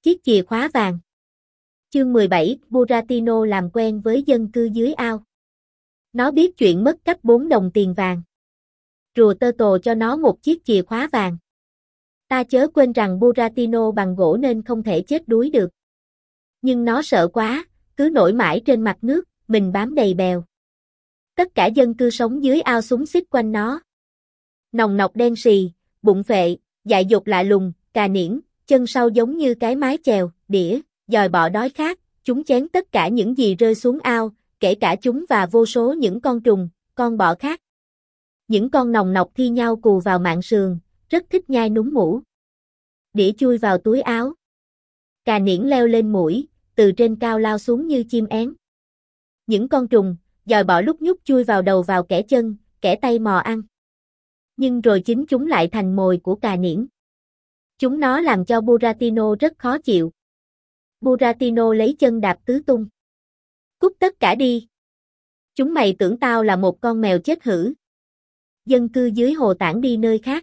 chiếc chìa khóa vàng. Chương 17, Buratino làm quen với dân cư dưới ao. Nó biết chuyện mất cắp 4 đồng tiền vàng. Rùa Turtle cho nó một chiếc chìa khóa vàng. Ta chớ quên rằng Buratino bằng gỗ nên không thể chết đuối được. Nhưng nó sợ quá, cứ nổi mãi trên mặt nước, mình bám đầy bèo. Tất cả dân cư sống dưới ao xúm xít quanh nó. Nòng nọc đen sì, bụng phệ, dại dột lạ lùng, cà niễn, chân sau giống như cái mái chèo, đĩa, dòi bọ đói khát, chúng chén tất cả những gì rơi xuống ao, kể cả chúng và vô số những con trùng, con bọ khác. Những con nòng nọc thi nhau cù vào mạn sườn, rất thích nhai núm mũ. Đĩa chui vào túi áo. Cà niễn leo lên mũi, từ trên cao lao xuống như chim én. Những con trùng, dòi bọ lúc nhúc chui vào đầu vào kẻ chân, kẻ tay mò ăn. Nhưng rồi chính chúng lại thành mồi của cà niễn. Chúng nó làm cho Buratino rất khó chịu. Buratino lấy chân đạp tứ tung. Cút tất cả đi. Chúng mày tưởng tao là một con mèo chết hử. Dân cư dưới hồ tản đi nơi khác.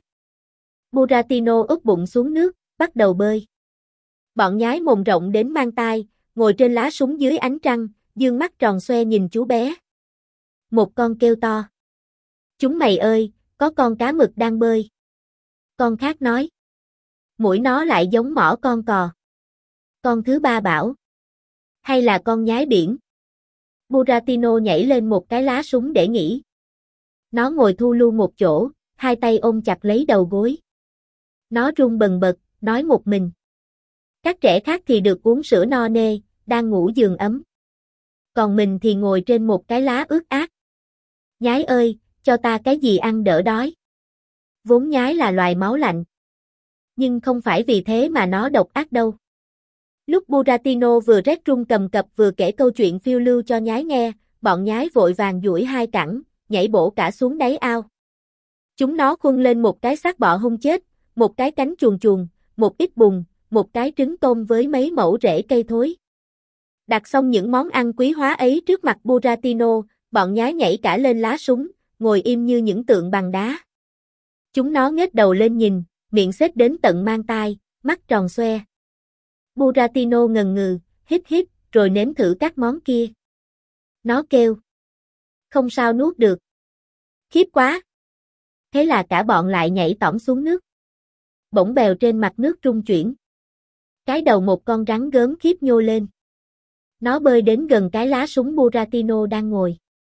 Buratino úp bụng xuống nước, bắt đầu bơi. Bọn nhái mồm rộng đến mang tai, ngồi trên lá súng dưới ánh trăng, dương mắt tròn xoe nhìn chú bé. Một con kêu to. Chúng mày ơi, có con cá mực đang bơi. Con khác nói. Mũi nó lại giống mỏ con cò. Con thứ ba bảo. Hay là con nhái biển. Buratino nhảy lên một cái lá súng để nghỉ. Nó ngồi thu lu một chỗ, hai tay ôm chặt lấy đầu gối. Nó run bần bật, nói một mình. Các trẻ khác thì được uống sữa no nê, đang ngủ giường ấm. Còn mình thì ngồi trên một cái lá ướt át. Nhái ơi, cho ta cái gì ăn đỡ đói. Vốn nhái là loài máu lạnh. Nhưng không phải vì thế mà nó độc ác đâu. Lúc Buratino vừa rét run cầm cập vừa kể câu chuyện phiêu lưu cho nhái nghe, bọn nhái vội vàng duỗi hai cẳng, nhảy bổ cả xuống đáy ao. Chúng nó khuân lên một cái xác bọ hung chết, một cái cánh chuồn chuồn, một ít bùn, một cái trứng tôm với mấy mẩu rễ cây thối. Đặt xong những món ăn quý hóa ấy trước mặt Buratino, bọn nhái nhảy cả lên lá súng, ngồi im như những tượng bằng đá. Chúng nó nghếch đầu lên nhìn, miệng xếp đến tận mang tai, mắt tròn xoe. Buratino ngần ngừ, hít hít, rồi nếm thử các món kia. Nó kêu. Không sao nuốt được. Khiếp quá. Thế là cả bọn lại nhảy tỏm xuống nước. Bỗng bèo trên mặt nước rung chuyển. Cái đầu một con rắn gớm khiếp nhô lên. Nó bơi đến gần cái lá súng Buratino đang ngồi.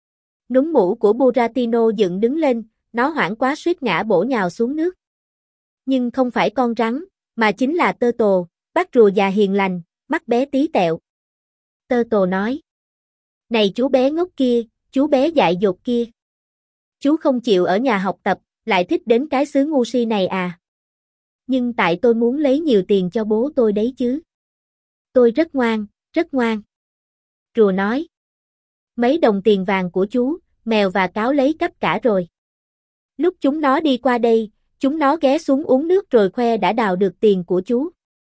Núm mũ của Buratino dựng đứng lên, nó hoảng quá suýt ngã bổ nhào xuống nước. Nhưng không phải con rắn, mà chính là Turtle, bác rùa già hiền lành, mắt bé tí tẹo. Turtle nói. Này chú bé ngốc kia, chú bé dại dột kia. Chú không chịu ở nhà học tập, lại thích đến cái xứ ngu si này à? Nhưng tại tôi muốn lấy nhiều tiền cho bố tôi đấy chứ. Tôi rất ngoan, rất ngoan. Rùa nói. Mấy đồng tiền vàng của chú, mèo và cáo lấy cắp cả rồi. Lúc chúng nó đi qua đây, chúng nó ghé xuống uống nước rồi khoe đã đào được tiền của chú.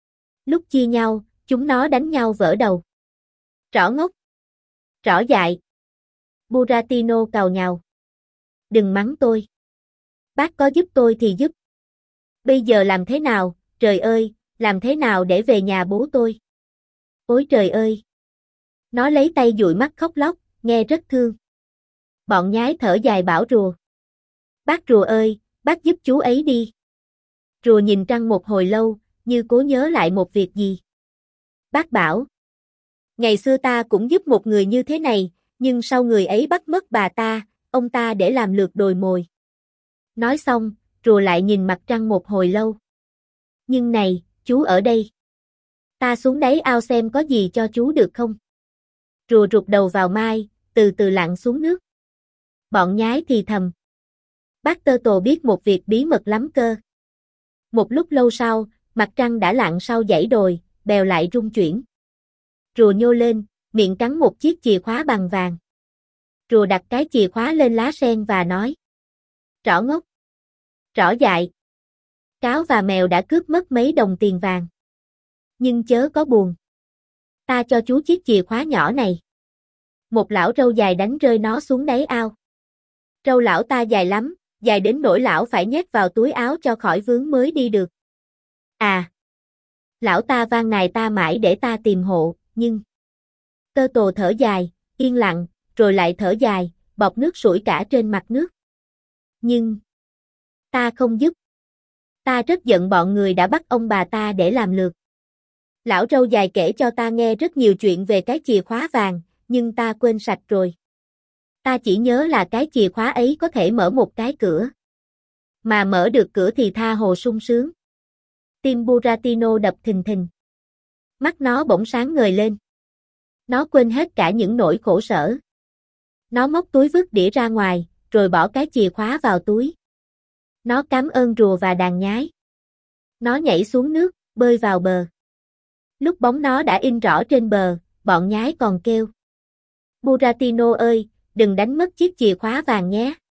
Lúc chia nhau, chúng nó đánh nhau vỡ đầu. Trỏ ngốc. Trỏ dại. Buratino càu nhàu. Đừng mắng tôi. Bác có giúp tôi thì giúp. Bây giờ làm thế nào, trời ơi, làm thế nào để về nhà bố tôi? Ôi trời ơi. Nó lấy tay dụi mắt khóc lóc, nghe rất thương. Bọn nhái thở dài bảo rùa. Bác rùa ơi, bác giúp chú ấy đi. Rùa nhìn trăng một hồi lâu, như cố nhớ lại một việc gì. Bác bảo. Ngày xưa ta cũng giúp một người như thế này, nhưng sau người ấy bắt mất bà ta, ông ta để làm lượt đồi mồi. Nói xong, rùa lại nhìn mặt trăng một hồi lâu. Nhưng này, chú ở đây. Ta xuống đáy ao xem có gì cho chú được không? Rùa rụt đầu vào mai, từ từ lặn xuống nước. Bọn nhái thì thầm. Bác Turtle biết một việc bí mật lắm cơ. Một lúc lâu sau, mặt trăng đã lặn sau dãy đồi, bèo lại rung chuyển. Rùa nhô lên, miệng cắn một chiếc chìa khóa bằng vàng. Rùa đặt cái chìa khóa lên lá sen và nói. Trỏ ngốc. Trỏ dại. Cáo và mèo đã cướp mất mấy đồng tiền vàng. Nhưng chớ có buồn. Ta cho chú chiếc chìa khóa nhỏ này. Một lão râu dài đánh rơi nó xuống đáy ao. Râu lão ta dài lắm, dài đến nỗi lão phải nhét vào túi áo cho khỏi vướng mới đi được. À! Lão ta van nài ta mãi để ta tìm hộ, nhưng... Tơ Tồ thở dài, yên lặng, rồi lại thở dài, bọt nước sủi cả trên mặt nước. Nhưng... ta không giúp. Ta rất giận bọn người đã bắt ông bà ta để làm lượt. Lão râu dài kể cho ta nghe rất nhiều chuyện về cái chìa khóa vàng, nhưng ta quên sạch rồi. Ta chỉ nhớ là cái chìa khóa ấy có thể mở một cái cửa. Mà mở được cửa thì tha hồ sung sướng. Tim Buratino đập thình thình. Mắt nó bỗng sáng ngời lên. Nó quên hết cả những nỗi khổ sở. Nó móc túi vứt đĩa ra ngoài, rồi bỏ cái chìa khóa vào túi. Nó cảm ơn rùa và đàn nhái. Nó nhảy xuống nước, bơi vào bờ. Lúc bóng nó đã in rõ trên bờ, bọn nhái còn kêu. Buratino ơi, đừng đánh mất chiếc chìa khóa vàng nhé.